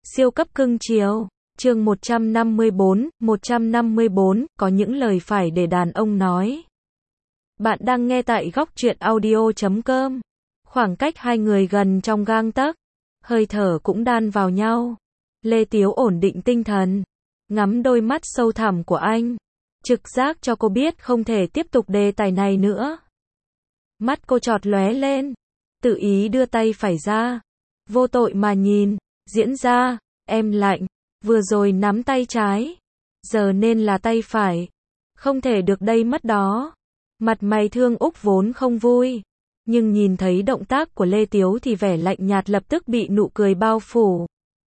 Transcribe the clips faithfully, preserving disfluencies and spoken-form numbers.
Siêu cấp cưng chiều. Chương một trăm năm mươi bốn, một trăm năm mươi bốn, có những lời phải để đàn ông nói. Bạn đang nghe tại góc truyện audio chấm com. Khoảng cách hai người gần trong gang tấc, hơi thở cũng đan vào nhau. Lê Tiếu ổn định tinh thần, ngắm đôi mắt sâu thẳm của anh, trực giác cho cô biết không thể tiếp tục đề tài này nữa. Mắt cô chọt lóe lên, tự ý đưa tay phải ra, vô tội mà nhìn. Diễn ra, em lạnh, vừa rồi nắm tay trái, giờ nên là tay phải, không thể được đây mất đó. Mặt mày Thương Úc vốn không vui, nhưng nhìn thấy động tác của Lê Tiếu thì vẻ lạnh nhạt lập tức bị nụ cười bao phủ.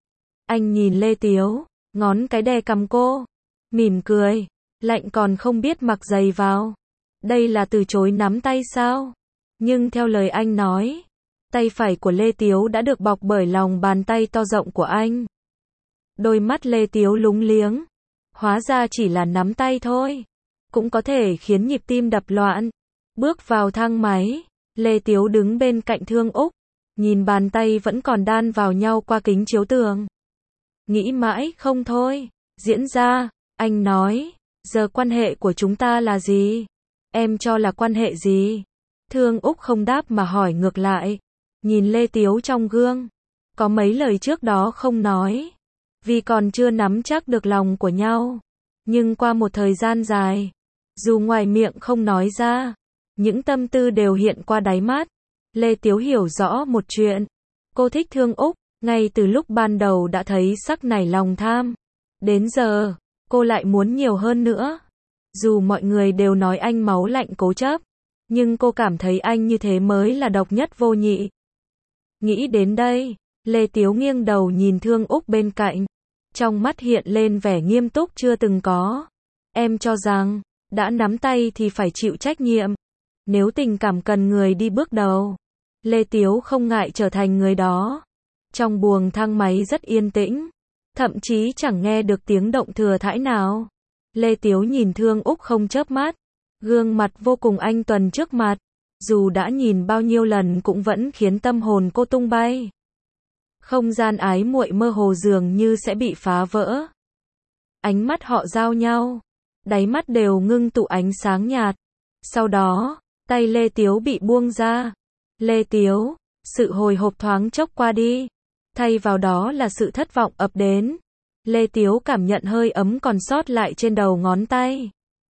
Anh nhìn Lê Tiếu, ngón cái đè cằm cô, mỉm cười, lạnh còn không biết mặc giày vào. Đây là từ chối nắm tay sao? Nhưng theo lời anh nói, tay phải của Lê Tiếu đã được bọc bởi lòng bàn tay to rộng của anh. Đôi mắt Lê Tiếu lúng liếng. Hóa ra chỉ là nắm tay thôi, cũng có thể khiến nhịp tim đập loạn. Bước vào thang máy, Lê Tiếu đứng bên cạnh Thương Úc, nhìn bàn tay vẫn còn đan vào nhau qua kính chiếu tường. Nghĩ mãi không thôi. Diễn ra, anh nói, giờ quan hệ của chúng ta là gì? Em cho là quan hệ gì? Thương Úc không đáp mà hỏi ngược lại. Nhìn Lê Tiếu trong gương, có mấy lời trước đó không nói, vì còn chưa nắm chắc được lòng của nhau. Nhưng qua một thời gian dài, dù ngoài miệng không nói ra, những tâm tư đều hiện qua đáy mắt. Lê Tiếu hiểu rõ một chuyện, cô thích Thương Úc, ngay từ lúc ban đầu đã thấy sắc nảy lòng tham. Đến giờ, cô lại muốn nhiều hơn nữa. Dù mọi người đều nói anh máu lạnh cố chấp, nhưng cô cảm thấy anh như thế mới là độc nhất vô nhị. Nghĩ đến đây, Lê Tiếu nghiêng đầu nhìn Thương Úc bên cạnh, trong mắt hiện lên vẻ nghiêm túc chưa từng có. Em cho rằng, đã nắm tay thì phải chịu trách nhiệm. Nếu tình cảm cần người đi bước đầu, Lê Tiếu không ngại trở thành người đó. Trong buồng thang máy rất yên tĩnh, thậm chí chẳng nghe được tiếng động thừa thãi nào. Lê Tiếu nhìn Thương Úc không chớp mắt, gương mặt vô cùng anh tuấn trước mặt. Dù đã nhìn bao nhiêu lần cũng vẫn khiến tâm hồn cô tung bay. Không gian ái muội mơ hồ dường như sẽ bị phá vỡ. Ánh mắt họ giao nhau, đáy mắt đều ngưng tụ ánh sáng nhạt. Sau đó, tay Lê Tiếu bị buông ra. Lê Tiếu, sự hồi hộp thoáng chốc qua đi, thay vào đó là sự thất vọng ập đến. Lê Tiếu cảm nhận hơi ấm còn sót lại trên đầu ngón tay.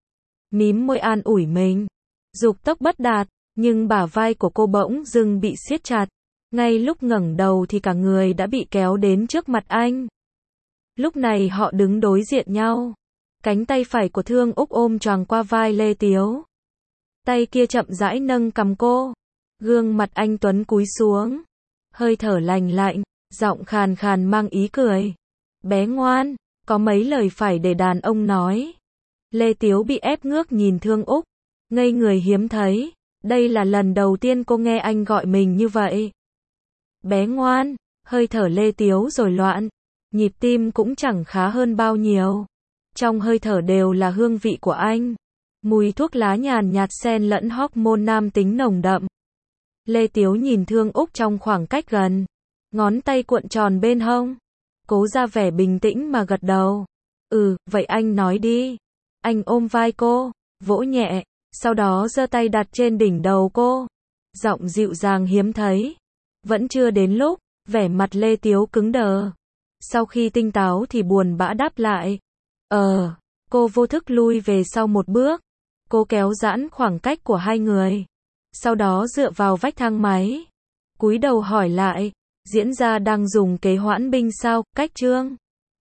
Mím môi an ủi mình, dục tốc bất đạt. Nhưng bả vai của cô bỗng dưng bị siết chặt. Ngay lúc ngẩng đầu thì cả người đã bị kéo đến trước mặt anh. Lúc này họ đứng đối diện nhau. Cánh tay phải của Thương Úc ôm choàng qua vai Lê Tiếu. Tay kia chậm rãi nâng cằm cô. Gương mặt anh tuấn cúi xuống. Hơi thở lành lạnh, giọng khàn khàn mang ý cười. Bé ngoan, có mấy lời phải để đàn ông nói. Lê Tiếu bị ép ngước nhìn Thương Úc, ngây người hiếm thấy. Đây là lần đầu tiên cô nghe anh gọi mình như vậy. Bé ngoan, hơi thở Lê Tiếu rồi loạn, nhịp tim cũng chẳng khá hơn bao nhiêu. Trong hơi thở đều là hương vị của anh, mùi thuốc lá nhàn nhạt xen lẫn hormone nam tính nồng đậm. Lê Tiếu nhìn Thương Úc trong khoảng cách gần, ngón tay cuộn tròn bên hông, cố ra vẻ bình tĩnh mà gật đầu. Ừ, vậy anh nói đi. Anh ôm vai cô, vỗ nhẹ. Sau đó giơ tay đặt trên đỉnh đầu cô, giọng dịu dàng hiếm thấy. Vẫn chưa đến lúc, vẻ mặt Lê Tiếu cứng đờ. Sau khi tinh táo thì buồn bã đáp lại. Ờ, cô vô thức lui về sau một bước. Cô kéo giãn khoảng cách của hai người. Sau đó dựa vào vách thang máy, cúi đầu hỏi lại. Diễn ra đang dùng kế hoãn binh sao, cách chương.